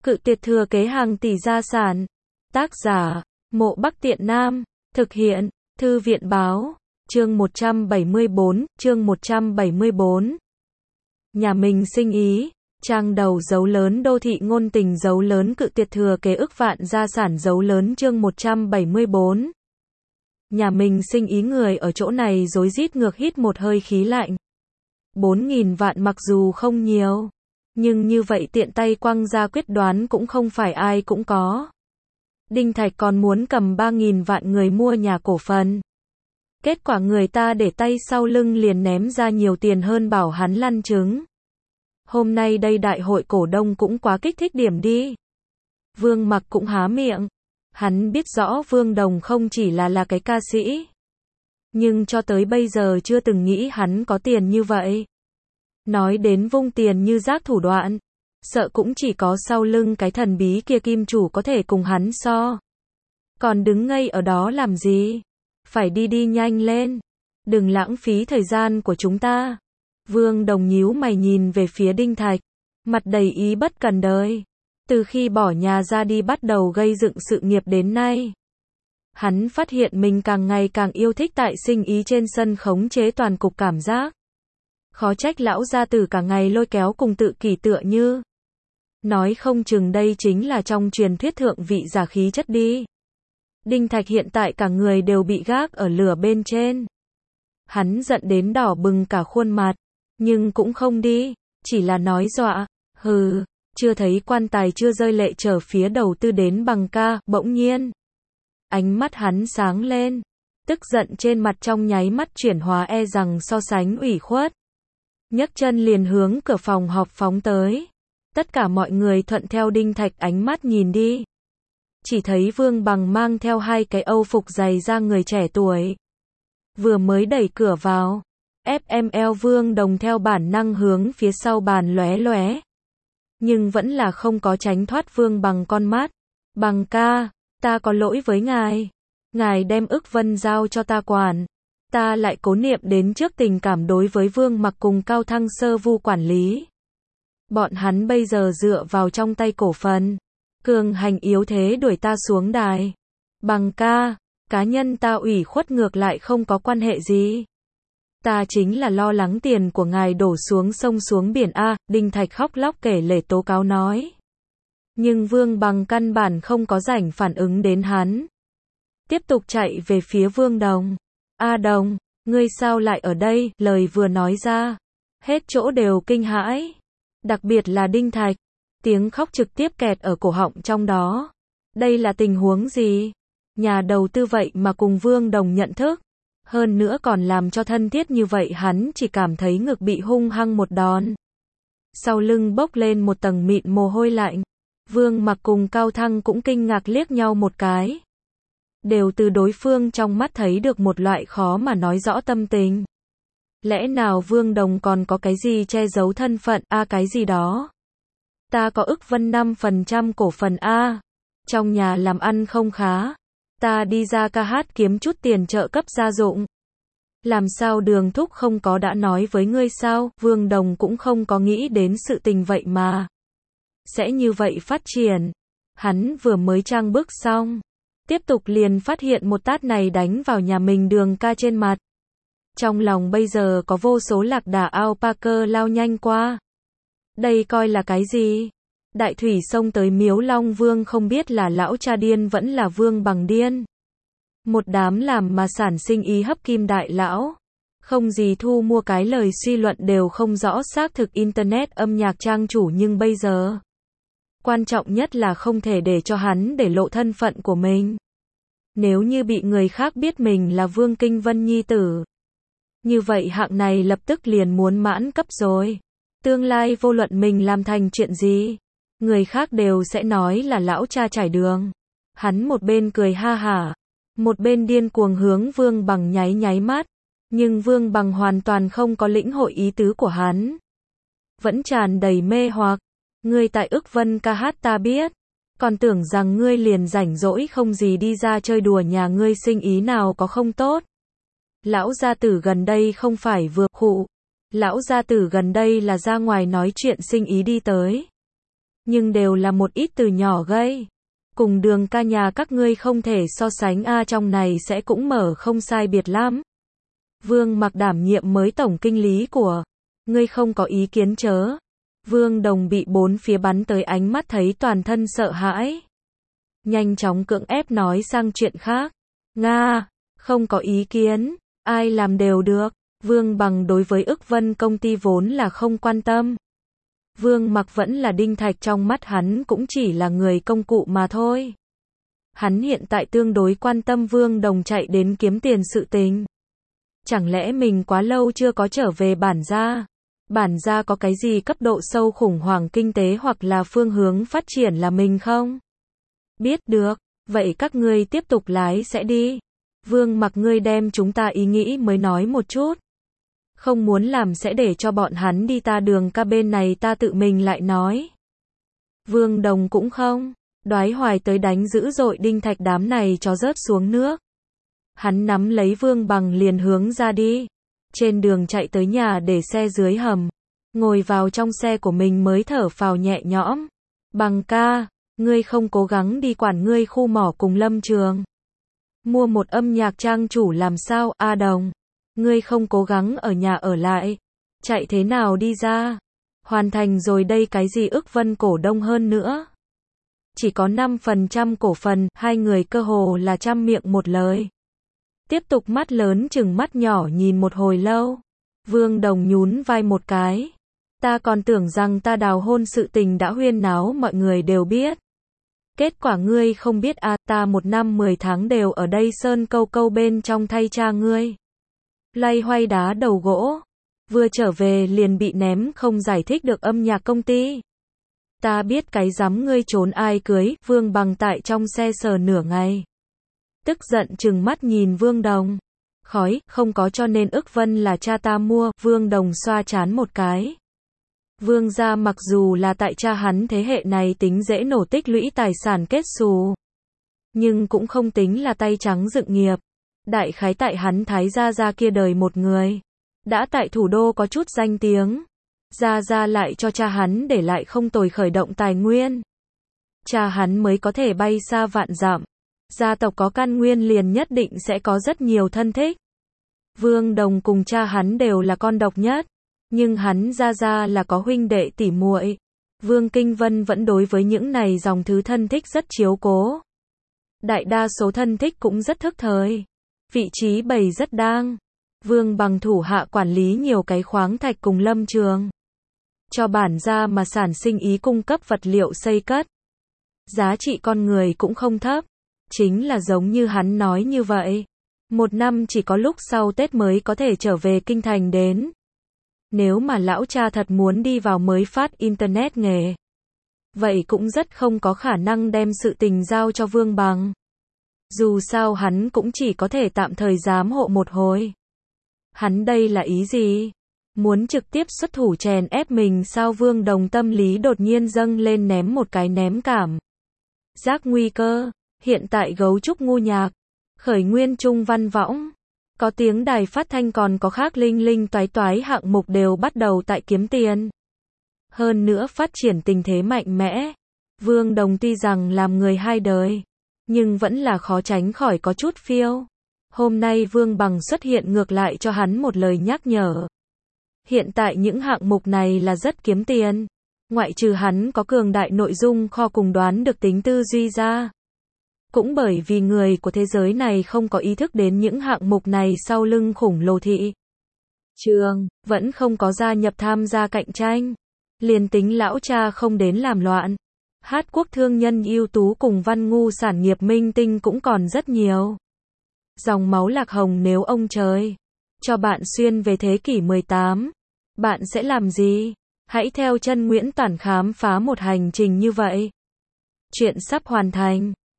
Cự tuyệt thừa kế hàng tỷ gia sản. Tác giả, Mộ Bắc Tiện Nam. Thực hiện, Thư viện báo. Chương 174. Nhà mình sinh ý. Trang đầu dấu lớn đô thị ngôn tình dấu lớn cự tuyệt thừa kế ức vạn gia sản dấu lớn chương 174. Nhà mình sinh ý người ở chỗ này rối rít ngược hít một hơi khí lạnh. 4.000 vạn mặc dù không nhiều, nhưng như vậy tiện tay quăng ra quyết đoán cũng không phải ai cũng có. Đinh Thạch còn muốn cầm 3.000 vạn người mua nhà cổ phần. Kết quả người ta để tay sau lưng liền ném ra nhiều tiền hơn bảo hắn lăn trứng. Hôm nay đây đại hội cổ đông cũng quá kích thích điểm đi. Vương Mặc cũng há miệng. Hắn biết rõ Vương Đồng không chỉ là cái ca sĩ. Nhưng cho tới bây giờ chưa từng nghĩ hắn có tiền như vậy. Nói đến vung tiền như rác thủ đoạn. Sợ cũng chỉ có sau lưng cái thần bí kia kim chủ có thể cùng hắn so. Còn đứng ngây ở đó làm gì? Phải đi nhanh lên. Đừng lãng phí thời gian của chúng ta. Vương Đồng nhíu mày nhìn về phía Đinh Thạch. Mặt đầy ý bất cần đời. Từ khi bỏ nhà ra đi bắt đầu gây dựng sự nghiệp đến nay. Hắn phát hiện mình càng ngày càng yêu thích tại sinh ý trên sân khống chế toàn cục cảm giác. Khó trách lão gia tử cả ngày lôi kéo cùng tự kỷ tựa như. Nói không chừng đây chính là trong truyền thuyết thượng vị giả khí chất đi. Đinh Thạch hiện tại cả người đều bị gác ở lửa bên trên. Hắn giận đến đỏ bừng cả khuôn mặt. Nhưng cũng không đi. Chỉ là nói dọa. Hừ. Chưa thấy quan tài chưa rơi lệ trở phía đầu tư đến bằng ca. Bỗng nhiên. Ánh mắt hắn sáng lên. Tức giận trên mặt trong nháy mắt chuyển hóa e rằng so sánh ủy khuất. Nhấc chân liền hướng cửa phòng họp phóng tới. Tất cả mọi người thuận theo Đinh Thạch ánh mắt nhìn đi. Chỉ thấy Vương Bằng mang theo hai cái âu phục dày da người trẻ tuổi. Vừa mới đẩy cửa vào. FML Vương Đồng theo bản năng hướng phía sau bàn lóe lóe. Nhưng vẫn là không có tránh thoát Vương Bằng con mắt. Bằng ca, ta có lỗi với ngài. Ngài đem Ức Vân giao cho ta quản. Ta lại cố niệm đến trước tình cảm đối với Vương Mặc cùng Cao Thăng Sơ Vu quản lý. Bọn hắn bây giờ dựa vào trong tay cổ phần. Cường hành yếu thế đuổi ta xuống đài. Bằng ca, cá nhân ta ủy khuất ngược lại không có quan hệ gì. Ta chính là lo lắng tiền của ngài đổ xuống sông xuống biển A, Đinh Thạch khóc lóc kể lể tố cáo nói. Nhưng Vương Bằng căn bản không có rảnh phản ứng đến hắn. Tiếp tục chạy về phía Vương Đồng. A Đồng, ngươi sao lại ở đây? Lời vừa nói ra. Hết chỗ đều kinh hãi. Đặc biệt là Đinh Thạch. Tiếng khóc trực tiếp kẹt ở cổ họng trong đó. Đây là tình huống gì? Nhà đầu tư vậy mà cùng Vương Đồng nhận thức. Hơn nữa còn làm cho thân thiết như vậy hắn chỉ cảm thấy ngực bị hung hăng một đòn. Sau lưng bốc lên một tầng mịn mồ hôi lạnh. Vương Mặc cùng Cao Thăng cũng kinh ngạc liếc nhau một cái. Đều từ đối phương trong mắt thấy được một loại khó mà nói rõ tâm tình. Lẽ nào Vương Đồng còn có cái gì che giấu thân phận cái gì đó? Ta có Ức Vân 5% cổ phần trong nhà làm ăn không khá. Ta đi ra ca hát kiếm chút tiền trợ cấp gia dụng. Làm sao Đường Thúc không có đã nói với ngươi sao? Vương Đồng cũng không có nghĩ đến sự tình vậy mà. Sẽ như vậy phát triển. Hắn vừa mới trang bức xong. Tiếp tục liền phát hiện một tát này đánh vào nhà mình Đường ca trên mặt. Trong lòng bây giờ có vô số lạc đà alpaca lao nhanh qua. Đây coi là cái gì? Đại thủy xông tới miếu Long Vương không biết là lão cha điên vẫn là Vương Bằng điên. Một đám làm mà sản sinh ý hấp kim đại lão. Không gì thu mua cái lời suy luận đều không rõ xác thực internet âm nhạc trang chủ nhưng bây giờ. Quan trọng nhất là không thể để cho hắn để lộ thân phận của mình. Nếu như bị người khác biết mình là Vương Kinh Vân nhi tử. Như vậy hạng này lập tức liền muốn mãn cấp rồi. Tương lai vô luận mình làm thành chuyện gì. Người khác đều sẽ nói là lão cha trải đường. Hắn một bên cười ha hả. Một bên điên cuồng hướng Vương Bằng nháy mắt. Nhưng Vương Bằng hoàn toàn không có lĩnh hội ý tứ của hắn. Vẫn tràn đầy mê hoặc. Ngươi tại Ức Vân ca hát ta biết. Còn tưởng rằng ngươi liền rảnh rỗi không gì đi ra chơi đùa nhà ngươi sinh ý nào có không tốt. Lão gia tử gần đây không phải vừa khụ. Lão gia tử gần đây là ra ngoài nói chuyện sinh ý đi tới. nhưng đều là một ít từ nhỏ gây. Cùng Đường ca nhà các ngươi không thể so sánh a, trong này sẽ cũng mở không sai biệt lắm. Vương Mặc đảm nhiệm mới tổng kinh lý của. Ngươi không có ý kiến chớ. Vương Đồng bị bốn phía bắn tới ánh mắt thấy toàn thân sợ hãi. Nhanh chóng cưỡng ép nói sang chuyện khác. Nga, không có ý kiến, ai làm đều được. Vương Bằng đối với Ức Vân công ty vốn là không quan tâm. Vương Mặc vẫn là đinh thạch, trong mắt hắn cũng chỉ là người công cụ mà thôi. Hắn hiện tại tương đối quan tâm Vương Đồng chạy đến kiếm tiền sự tình. Chẳng lẽ mình quá lâu chưa có trở về bản gia? Bản gia có cái gì cấp độ sâu khủng hoảng kinh tế hoặc là phương hướng phát triển là mình không? Biết được, vậy các ngươi tiếp tục lái sẽ đi. Vương Mặc, ngươi đem chúng ta ý nghĩ mới nói một chút. Không muốn làm sẽ để cho bọn hắn đi, ta Đường ca bên này ta tự mình lại nói. Vương Đồng cũng không. Đoái Hoài tới đánh dữ dội đinh thạch đám này cho rớt xuống nước. Hắn nắm lấy Vương Bằng liền hướng ra đi. Trên đường chạy tới nhà để xe dưới hầm. Ngồi vào trong xe của mình mới thở phào nhẹ nhõm. Bằng ca, ngươi không cố gắng đi quản ngươi khu mỏ cùng Lâm Trường. Mua một âm nhạc trang chủ làm sao, A Đồng. Ngươi không cố gắng ở nhà ở lại. Chạy thế nào đi ra. Hoàn thành rồi đây, cái gì Ức Vân cổ đông hơn nữa. Chỉ có 5% cổ phần, hai người cơ hồ là trăm miệng một lời. Tiếp tục mắt lớn chừng mắt nhỏ nhìn một hồi lâu. Vương Đồng nhún vai một cái. Ta còn tưởng rằng ta đào hôn sự tình đã huyên náo mọi người đều biết. Kết quả ngươi không biết à, ta 1 năm 10 tháng đều ở đây sơn câu câu bên trong thay cha ngươi. Loay hoay đá đầu gỗ. Vừa trở về liền bị ném, không giải thích được âm nhạc công ty. Ta biết cái dám ngươi trốn ai cưới. Vương Bằng tại trong xe sờ nửa ngày. Tức giận chừng mắt nhìn Vương Đồng. Khói, không có, cho nên Ức Vân là cha ta mua. Vương Đồng xoa trán một cái. Vương gia mặc dù là tại cha hắn thế hệ này tính dễ nổ tích lũy tài sản kết xù. Nhưng cũng không tính là tay trắng dựng nghiệp. Đại khái tại hắn Thái gia kia đời một người. Đã tại thủ đô có chút danh tiếng. Gia lại cho cha hắn để lại không tồi khởi động tài nguyên. Cha hắn mới có thể bay xa vạn dặm. Gia tộc có căn nguyên liền nhất định sẽ có rất nhiều thân thích. Vương Đồng cùng cha hắn đều là con độc nhất. Nhưng hắn Gia là có huynh đệ tỉ muội. Vương Kinh Vân vẫn đối với những này dòng thứ thân thích rất chiếu cố. Đại đa số thân thích cũng rất thức thời. Vị trí bày rất đang. Vương Bằng thủ hạ quản lý nhiều cái khoáng thạch cùng Lâm Trường. Cho bản gia mà sản sinh ý cung cấp vật liệu xây cất. Giá trị con người cũng không thấp. Chính là giống như hắn nói như vậy. 1 năm chỉ có lúc sau Tết mới có thể trở về kinh thành đến. Nếu mà lão cha thật muốn đi vào mới phát internet nghề. Vậy cũng rất không có khả năng đem sự tình giao cho Vương Bằng. Dù sao hắn cũng chỉ có thể tạm thời giám hộ một hồi. Hắn đây là ý gì? Muốn trực tiếp xuất thủ chèn ép mình sao? Vương Đồng tâm lý đột nhiên dâng lên, ném một cái ném cảm giác nguy cơ. Hiện tại gấu trúc ngu nhạc, khởi nguyên trung văn võng, có tiếng đài phát thanh còn có khác linh linh toái toái hạng mục đều bắt đầu tại kiếm tiền. Hơn nữa phát triển tình thế mạnh mẽ. Vương Đồng tuy rằng làm người hai đời, nhưng vẫn là khó tránh khỏi có chút phiêu. Hôm nay Vương Bằng xuất hiện ngược lại cho hắn một lời nhắc nhở. Hiện tại những hạng mục này là rất kiếm tiền. Ngoại trừ hắn có cường đại nội dung kho cùng đoán được tính tư duy ra. Cũng bởi vì người của thế giới này không có ý thức đến những hạng mục này sau lưng khủng lồ thị trường, vẫn không có gia nhập tham gia cạnh tranh. Liền tính lão cha không đến làm loạn. Hát quốc thương nhân ưu tú cùng văn ngu sản nghiệp minh tinh cũng còn rất nhiều. Dòng máu Lạc Hồng nếu ông trời cho bạn xuyên về thế kỷ 18, bạn sẽ làm gì? Hãy theo chân Nguyễn Toản khám phá một hành trình như vậy. Chuyện sắp hoàn thành.